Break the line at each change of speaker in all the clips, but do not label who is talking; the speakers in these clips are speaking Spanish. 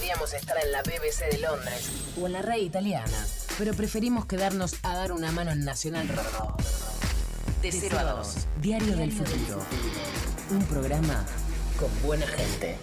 Podríamos estar en la BBC de Londres o en la RAI italiana, pero preferimos quedarnos a dar una mano en Nacional Rock. De 0 a 2, Diario del Futuro. Un programa con buena gente.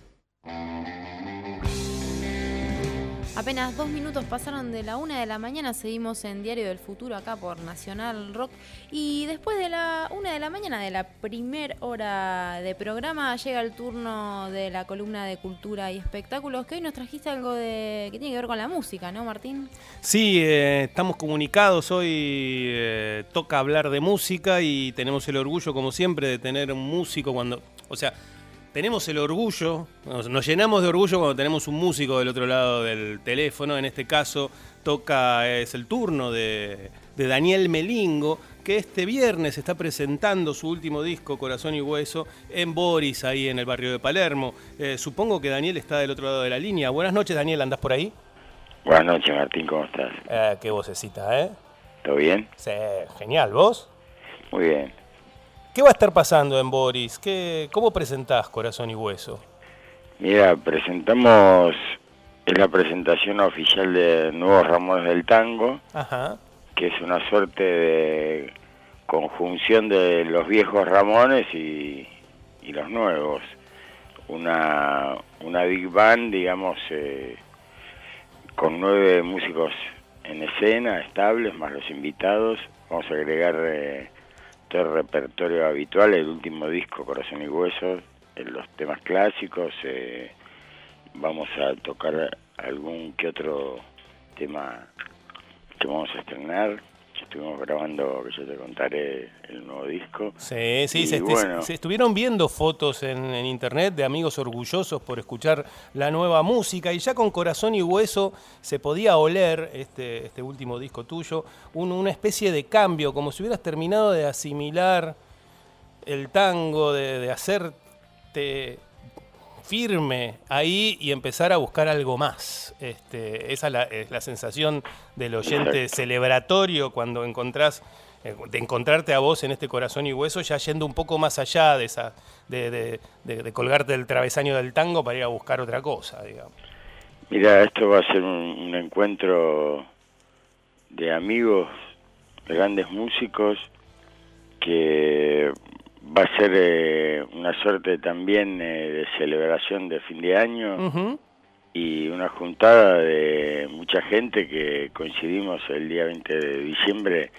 Apenas 2 minutos pasaron de la 1 de la mañana, seguimos en Diario del Futuro acá por Nacional Rock. Y después de la 1 de la mañana, de la primera hora de programa, llega el turno de la columna de Cultura y Espectáculos, que hoy nos trajiste algo que tiene que ver con la música, ¿no, Martín?
Sí, estamos comunicados, hoy toca hablar de música y tenemos el orgullo, como siempre, de tener un músico tenemos el orgullo, nos llenamos de orgullo cuando tenemos un músico del otro lado del teléfono. En este caso es el turno de Daniel Melingo, que este viernes está presentando su último disco, Corazón y Hueso, en Boris, ahí en el barrio de Palermo. Supongo que Daniel está del otro lado de la línea. Buenas noches, Daniel, ¿andás por ahí?
Buenas noches, Martín, ¿cómo estás?
Qué vocecita, ¿eh?
¿Todo bien?
Sí, genial, ¿vos?
Muy bien.
¿Qué va a estar pasando en Boris? ¿Cómo presentás Corazón y Hueso?
Mira, es la presentación oficial de Nuevos Ramones del Tango,
Ajá.
Que es una suerte de conjunción de los viejos Ramones y los nuevos. Una big band, digamos, con 9 músicos en escena, estables, más los invitados. Vamos a agregar todo el repertorio habitual, el último disco, Corazón y Huesos, los temas clásicos. Vamos a tocar algún que otro tema que vamos a estrenar. Estuvimos grabando, que yo te contaré, el nuevo disco.
Sí,
bueno,
se estuvieron viendo fotos en internet de amigos orgullosos por escuchar la nueva música, y ya con Corazón y Hueso se podía oler este último disco tuyo, una especie de cambio, como si hubieras terminado de asimilar el tango, de hacerte firme ahí y empezar a buscar algo más. Esa es la sensación del oyente.
Exacto.
Celebratorio cuando de encontrarte a vos en este Corazón y Hueso, ya yendo un poco más allá de colgarte del travesaño del tango para ir a buscar otra cosa, digamos.
Mira, esto va a ser un encuentro de amigos, de grandes músicos, que va a ser una suerte también de celebración de fin de año.
Uh-huh.
Y una juntada de mucha gente que coincidimos el día 20 de diciembre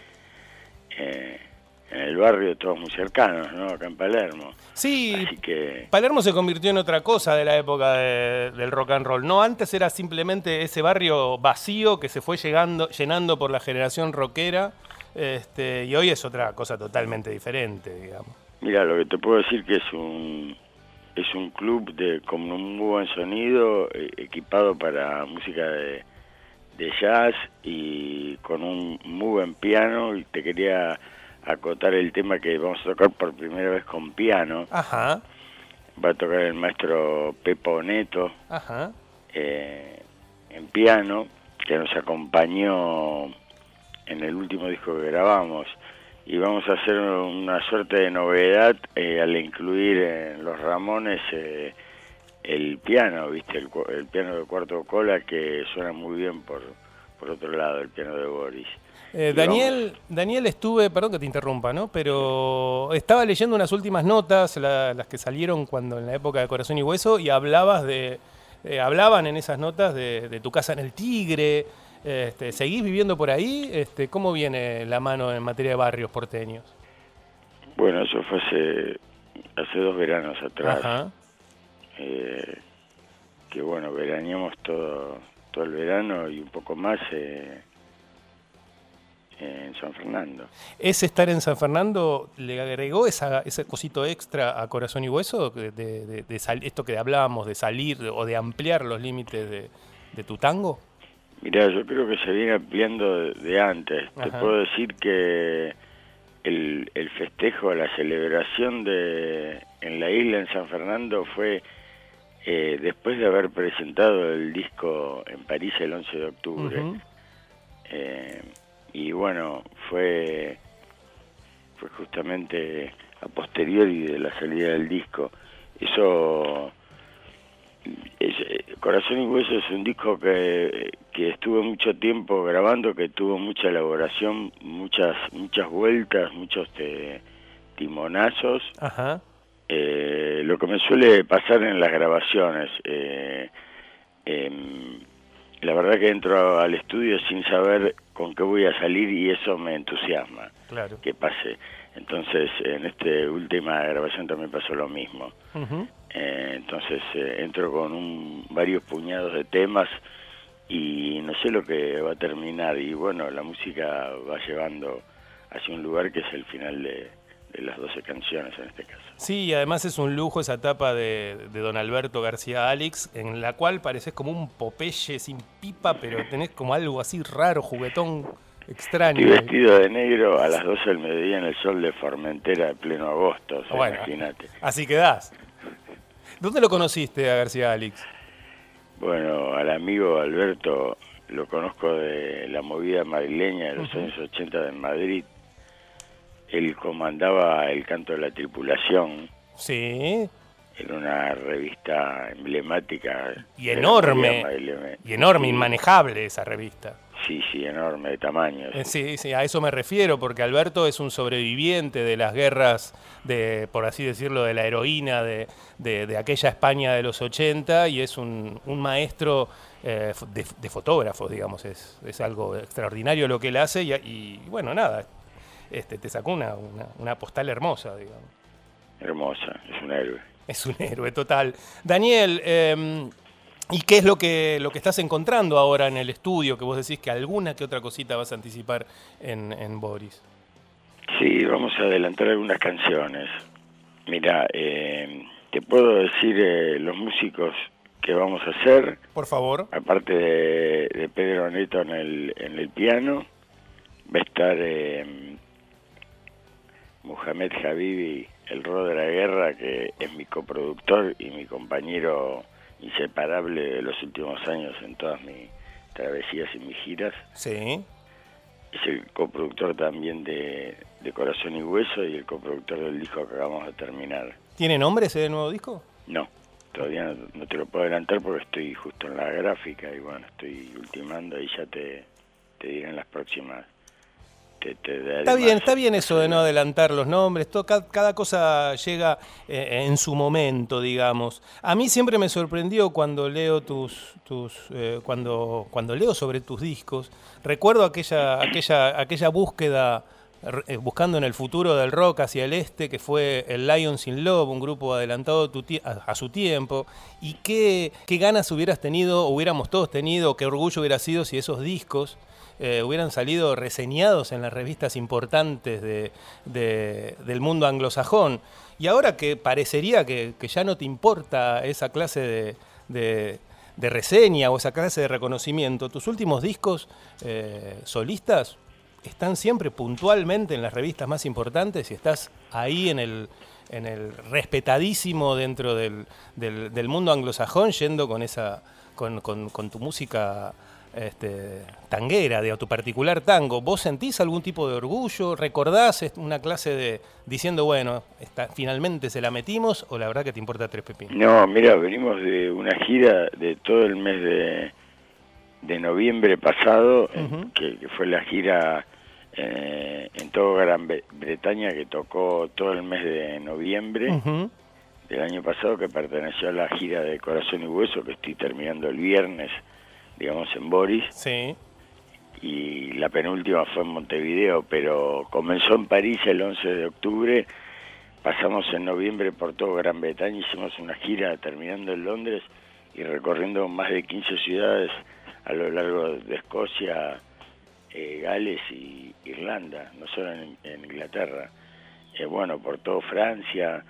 en el barrio, todos muy cercanos, ¿no? Acá en Palermo.
Sí,
así que
Palermo se convirtió en otra cosa de la época del rock and roll. No, antes era simplemente ese barrio vacío que se fue llenando por la generación rockera, y hoy es otra cosa totalmente diferente, digamos.
Mira, lo que te puedo decir que es un club con un muy buen sonido, equipado para música de jazz y con un muy buen piano. Y te quería acotar el tema que vamos a tocar por primera vez con piano.
Ajá.
Va a tocar el maestro Pepo Neto.
Ajá.
En piano, que nos acompañó en el último disco que grabamos. Y vamos a hacer una suerte de novedad al incluir en los Ramones el piano, ¿viste? El piano de cuarto cola, que suena muy bien por otro lado, el piano de Boris.
Daniel, perdón que te interrumpa, ¿no? Pero estaba leyendo unas últimas notas, las que salieron en la época de Corazón y Hueso, y hablaban en esas notas de tu casa en el Tigre. ¿Seguís viviendo por ahí? ¿Cómo viene la mano en materia de barrios porteños?
Bueno, eso fue hace 2 veranos atrás.
Ajá.
Que bueno, veraneamos todo el verano y un poco más en San Fernando.
¿Ese estar en San Fernando le agregó ese cosito extra a Corazón y Hueso? Esto que hablábamos de salir o de ampliar los límites de tu tango.
Mirá, yo creo que se viene ampliando de antes.
Ajá.
Te puedo decir que el festejo, la celebración en la isla, en San Fernando, fue después de haber presentado el disco en París el 11 de octubre.
Uh-huh.
Y bueno, fue justamente a posteriori de la salida del disco. Corazón y Hueso es un disco que estuve mucho tiempo grabando, que tuvo mucha elaboración, muchas vueltas, muchos timonazos.
Ajá.
Lo que me suele pasar en las grabaciones, la verdad que entro al estudio sin saber con qué voy a salir y eso me entusiasma,
claro,
que pase. Entonces, en esta última grabación también pasó lo mismo.
Uh-huh.
Entonces, entro con varios puñados de temas y no sé lo que va a terminar. Y bueno, la música va llevando hacia un lugar que es el final de las 12 canciones en este caso.
Sí, y además es un lujo esa etapa de don Alberto García Alix, en la cual pareces como un Popeye sin pipa, pero tenés como algo así raro, juguetón, extraño.
Estoy vestido de negro a las 12 del mediodía en el sol de Formentera de pleno agosto, o sea,
bueno,
imagínate.
Así quedás. ¿Dónde lo conociste a García Alix?
Bueno, al amigo Alberto lo conozco de la movida madrileña de los años 80 de Madrid. Él comandaba el Canto de la Tripulación.
Sí.
Era una revista emblemática.
Y enorme,
sí.
Inmanejable esa revista.
Sí, enorme, de tamaño.
Sí, a eso me refiero, porque Alberto es un sobreviviente de las guerras, por así decirlo, de la heroína de aquella España de los 80, y es un maestro de fotógrafos, digamos. Es algo extraordinario lo que él hace, y bueno, nada, te sacó una postal hermosa, digamos.
Hermosa, es un héroe.
Es un héroe total. Daniel, ¿y qué es lo que estás encontrando ahora en el estudio? Que vos decís que alguna que otra cosita vas a anticipar en Boris.
Sí, vamos a adelantar algunas canciones. Mira, te puedo decir los músicos que vamos a hacer.
Por favor.
Aparte de Pedro Neto en el piano, va a estar Mohamed Habibi, el Ro de la Guerra, que es mi coproductor y mi compañero inseparable de los últimos años en todas mis travesías y mis giras.
Sí.
Es el coproductor también de Corazón y Hueso y el coproductor del disco que acabamos de terminar.
¿Tiene nombre ese nuevo disco?
No, todavía no te lo puedo adelantar porque estoy justo en la gráfica y bueno, estoy ultimando y ya te diré en las próximas.
Está bien eso de no adelantar los nombres, cada cosa llega en su momento, digamos. A mí siempre me sorprendió cuando leo cuando leo sobre tus discos. Recuerdo aquella búsqueda, buscando en el futuro del rock hacia el este, que fue el Lions in Love, un grupo adelantado a su tiempo, y qué ganas hubiéramos todos tenido, qué orgullo hubiera sido si esos discos hubieran salido reseñados en las revistas importantes del mundo anglosajón. Y ahora que parecería que ya no te importa esa clase de reseña o esa clase de reconocimiento, tus últimos discos solistas están siempre puntualmente en las revistas más importantes y estás ahí en el respetadísimo dentro del mundo anglosajón, yendo con tu música tanguera, de tu particular tango. ¿Vos sentís algún tipo de orgullo? ¿Recordás una clase diciendo, bueno, finalmente se la metimos, o la verdad que te importa tres pepinos?
No, mira, venimos de una gira de todo el mes de noviembre pasado, que fue la gira en toda Gran Bretaña, que tocó todo el mes de noviembre del año pasado, que perteneció a la gira de Corazón y Hueso, que estoy terminando el viernes, digamos, en Boris.
Sí.
Y la penúltima fue en Montevideo, pero comenzó en París el 11 de octubre, pasamos en noviembre por toda Gran Bretaña, hicimos una gira terminando en Londres y recorriendo más de 15 ciudades a lo largo de Escocia, Gales y Irlanda, no solo en Inglaterra. Bueno, por toda Francia,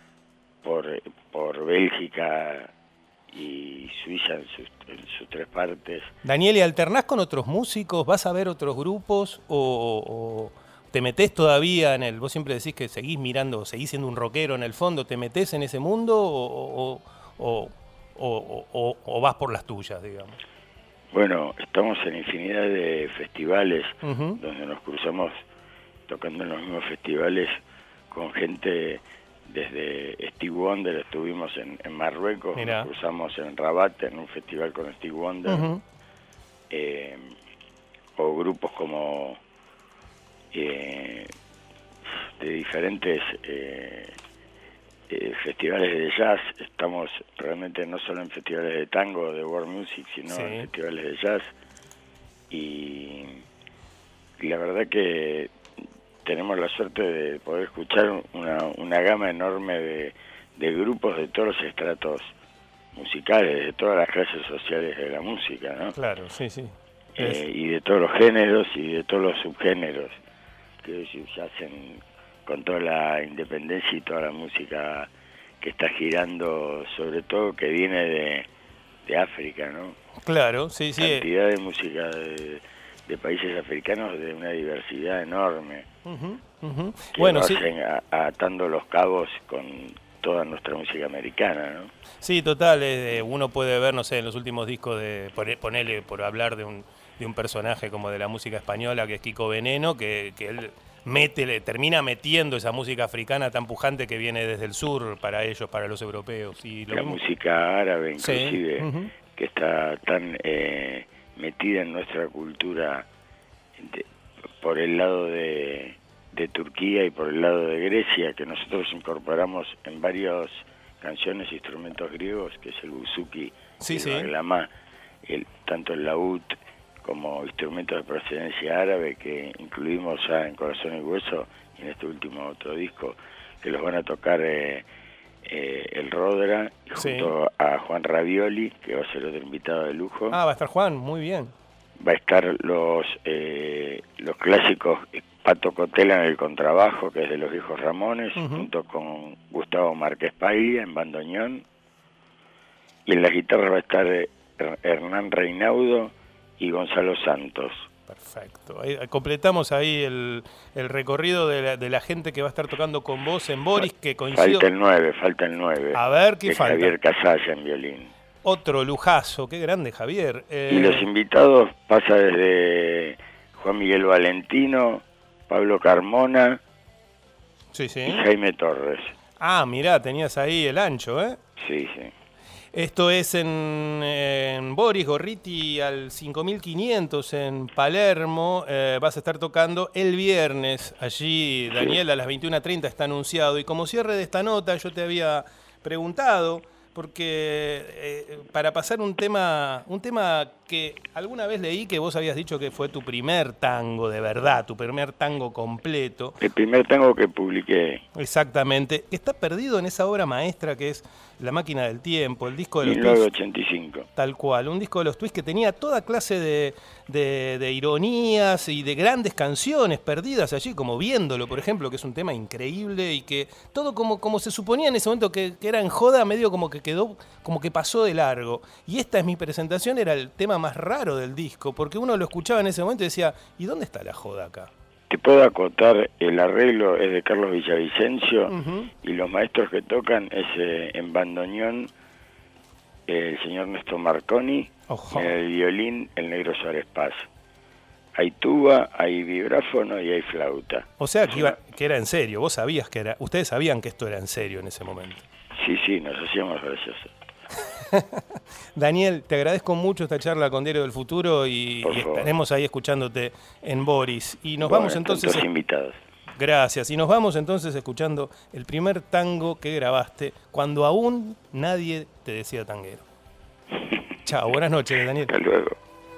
por Bélgica y Suiza en sus tres partes.
Daniel, ¿y alternás con otros músicos? ¿Vas a ver otros grupos? ¿O te metés todavía vos siempre decís que seguís mirando, seguís siendo un rockero en el fondo, ¿te metés en ese mundo o vas por las tuyas, digamos?
Bueno, estamos en infinidad de festivales donde nos cruzamos tocando en los mismos festivales con gente desde Steve Wonder estuvimos en Marruecos,
Mirá.
nos cruzamos en Rabat en un festival con Steve Wonder, o grupos como de diferentes festivales de jazz. Estamos realmente no solo en festivales de tango, de world music, sino en festivales de jazz, y la verdad que tenemos la suerte de poder escuchar una gama enorme de grupos de todos los estratos musicales, de todas las clases sociales de la música, ¿no?
Claro, sí.
Y de todos los géneros y de todos los subgéneros que se hacen con toda la independencia y toda la música que está girando, sobre todo que viene de África, ¿no?
Claro, sí.
Cantidad de música de países africanos de una diversidad enorme. Que
bueno,
lo hacen atando los cabos con toda nuestra música americana, ¿no?
Sí, total. Uno puede ver, no sé, en los últimos discos ponerle por hablar de un personaje como de la música española, que es Kiko Veneno, que él termina metiendo esa música africana tan pujante que viene desde el sur para ellos, para los europeos. Y
la música árabe, inclusive, que está tan metida en nuestra cultura por el lado de Turquía y por el lado de Grecia, que nosotros incorporamos en varias canciones instrumentos griegos, que es el buzuki, el baglamá, tanto el laúd como instrumentos de procedencia árabe, que incluimos ya en Corazón y Hueso y en este último otro disco, que los van a tocar el Rodra junto a Juan Ravioli, que va a ser otro invitado de lujo.
Va a estar Juan, muy bien.
Va a estar los clásicos, Pato Cotela en el contrabajo, que es de los Viejos Ramones, junto con Gustavo Márquez Paglia en bandoneón, y en la guitarra va a estar Hernán Reinaudo y Gonzalo Santos.
Perfecto. Completamos ahí el recorrido de la gente que va a estar tocando con vos en Boris, que coincido...
Falta el 9.
A ver, ¿qué falta?
Javier Casalla en violín.
Otro lujazo, qué grande Javier.
Y los invitados pasa desde Juan Miguel Valentino, Pablo Carmona y Jaime Torres.
Mirá, tenías ahí el ancho, ¿eh?
Sí.
Esto es en Boris Gorriti al 5500 en Palermo. Vas a estar tocando el viernes allí, Daniel, a las 21:30 está anunciado. Y como cierre de esta nota, yo te había preguntado, porque para pasar un tema que alguna vez leí que vos habías dicho que fue tu primer tango de verdad, tu primer tango completo.
El primer tango que publiqué.
Exactamente, que está perdido en esa obra maestra que es La Máquina del Tiempo, el disco de los
1985.
Twists. Tal cual, un disco de los Twists que tenía toda clase de ironías y de grandes canciones perdidas allí, como Viéndolo, por ejemplo, que es un tema increíble y que todo como se suponía en ese momento que era en joda, medio como que quedó, como que pasó de largo. Y esta es mi presentación, era el tema más raro del disco, porque uno lo escuchaba en ese momento y decía, ¿y dónde está la joda acá?
Te puedo acotar, el arreglo es de Carlos Villavicencio, y los maestros que tocan es en bandoneón el señor Néstor Marconi, en el violín el Negro Suárez Paz. Hay tuba, hay vibráfono y hay flauta.
O sea que era en serio, vos sabías que era, ustedes sabían que esto era en serio en ese momento.
Sí, nos hacíamos graciosos.
Daniel, te agradezco mucho esta charla con Diario del Futuro y estaremos ahí escuchándote en Boris. Y nos vamos entonces...
Todos invitados.
Gracias. Y nos vamos entonces escuchando el primer tango que grabaste cuando aún nadie te decía tanguero. Chao, buenas noches, Daniel.
Hasta luego.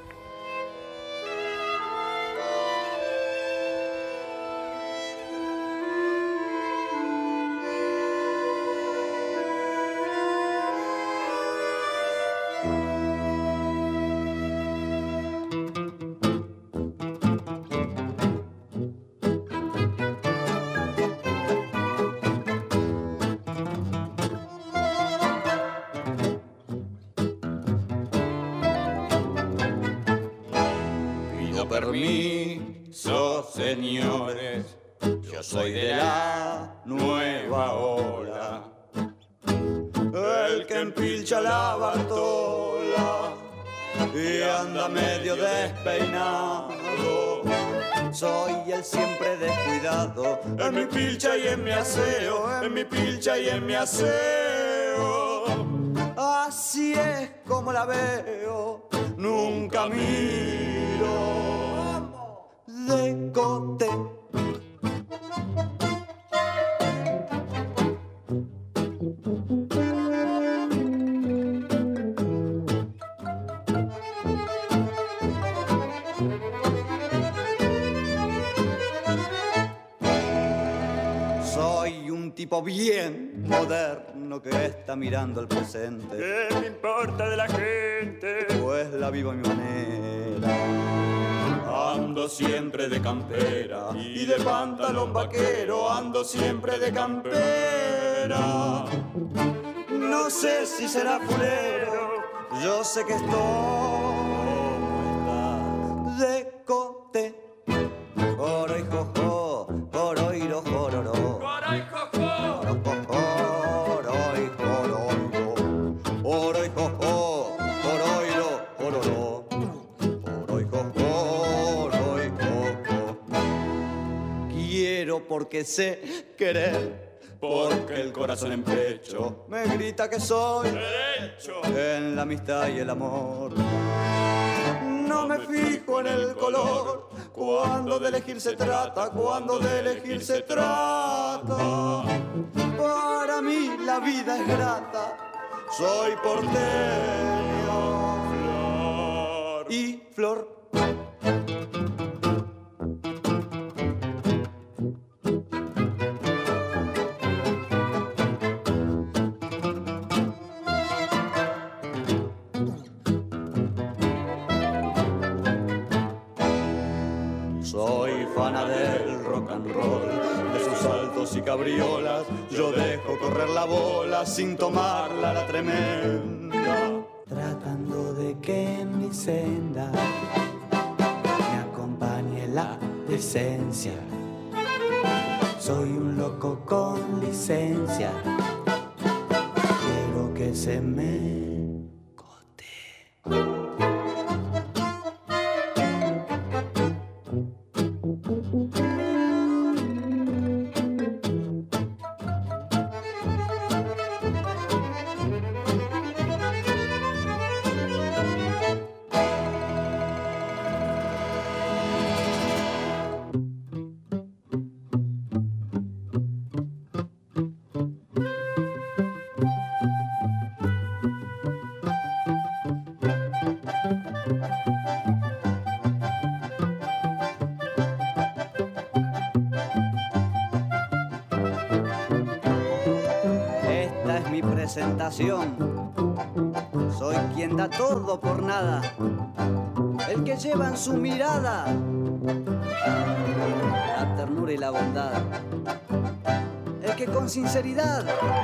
Permiso, señores, yo soy de la nueva ola, el que empilcha la Bartola y anda medio despeinado. soy el siempre descuidado. En mi pilcha y en mi aseo, en mi pilcha y en mi aseo. Así es como la veo, nunca miro de cote. Soy un tipo bien moderno que está mirando el presente.
¿Qué me importa de la gente?
Pues la vivo a mi manera.
Ando siempre de campera y de pantalón vaquero, ando siempre de campera.
No sé si será fulero, yo sé que estoy de cote. Oro y jojo, oro y lo jororo.
¡Oro y jojo!
Oro y jororo. Oro y jojo, oro y lo jororo. Oro y jojo, oro y jojo. Quiero porque sé querer,
Porque el corazón en pecho
me grita que soy
derecho.
en la amistad y el amor. No me fijo en el color cuando de elegir se trata, cuando de elegir se trata. Para mí la vida es grata, soy porteño y flor. Soy fana del rock and roll, de sus saltos y cabriolas. Yo dejo correr la bola sin tomarla la tremenda. Tratando de que en mi senda me acompañe la decencia. Soy un loco con licencia, quiero que se me cote. Esta es mi presentación. Soy quien da todo por nada, el que lleva en su mirada la ternura y la bondad, el que con sinceridad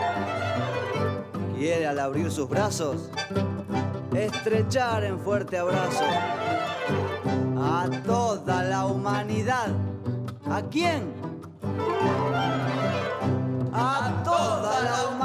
quiere al abrir sus brazos estrechar en fuerte abrazo a toda la humanidad. ¿A quién? A toda la humanidad.